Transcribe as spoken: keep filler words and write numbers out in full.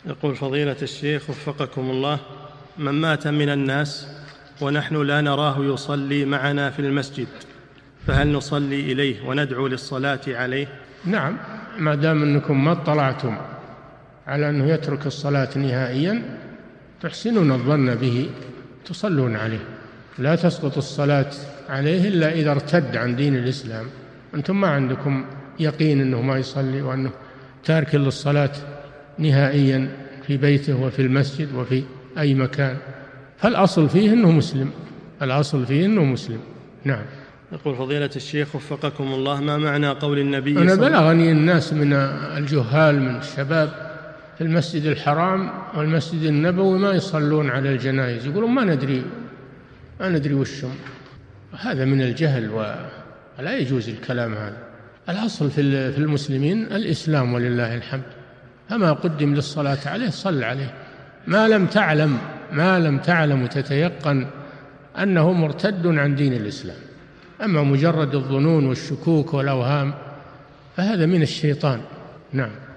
يقول فضيلة الشيخ وفقكم الله: من مات من الناس ونحن لا نراه يصلي معنا في المسجد، فهل نصلي إليه وندعو للصلاة عليه؟ نعم، ما دام أنكم ما اطلعتم على أنه يترك الصلاة نهائيا تحسنون الظن به تصلون عليه. لا تسقط الصلاة عليه إلا إذا ارتد عن دين الإسلام، أنتم ما عندكم يقين أنه ما يصلي وأنه تارك للصلاة نهائيا في بيته وفي المسجد وفي أي مكان، فالأصل فيه أنه مسلم، الأصل فيه أنه مسلم. نعم. يقول فضيلة الشيخ وفقكم الله: ما معنى قول النبي أنا بلغني الناس من الجهال من الشباب في المسجد الحرام والمسجد النبوي ما يصلون على الجنائز، يقولون ما ندري ما ندري وشهم. هذا من الجهل ولا يجوز الكلام هذا. الأصل في المسلمين الإسلام ولله الحمد، فما قدم للصلاة عليه صل عليه، ما لم تعلم ما لم تعلم وتتيقن أنه مرتد عن دين الإسلام. أما مجرد الظنون والشكوك والأوهام فهذا من الشيطان. نعم.